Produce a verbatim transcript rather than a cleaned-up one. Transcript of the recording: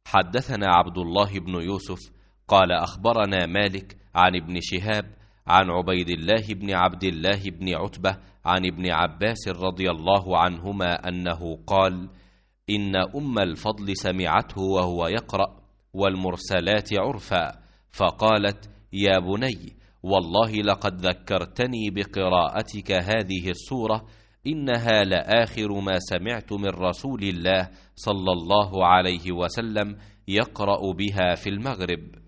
حدثنا عبد الله بن يوسف قال أخبرنا مالك عن ابن شهاب عن عبيد الله بن عبد الله بن عتبة عن ابن عباس رضي الله عنهما أنه قال: إن أم الفضل سمعته وهو يقرأ والمرسلات عرفا، فقالت: يا بني، والله لقد ذكرتني بقراءتك هذه السورة، إنها لآخر ما سمعت من رسول الله صلى الله عليه وسلم يقرأ بها في المغرب.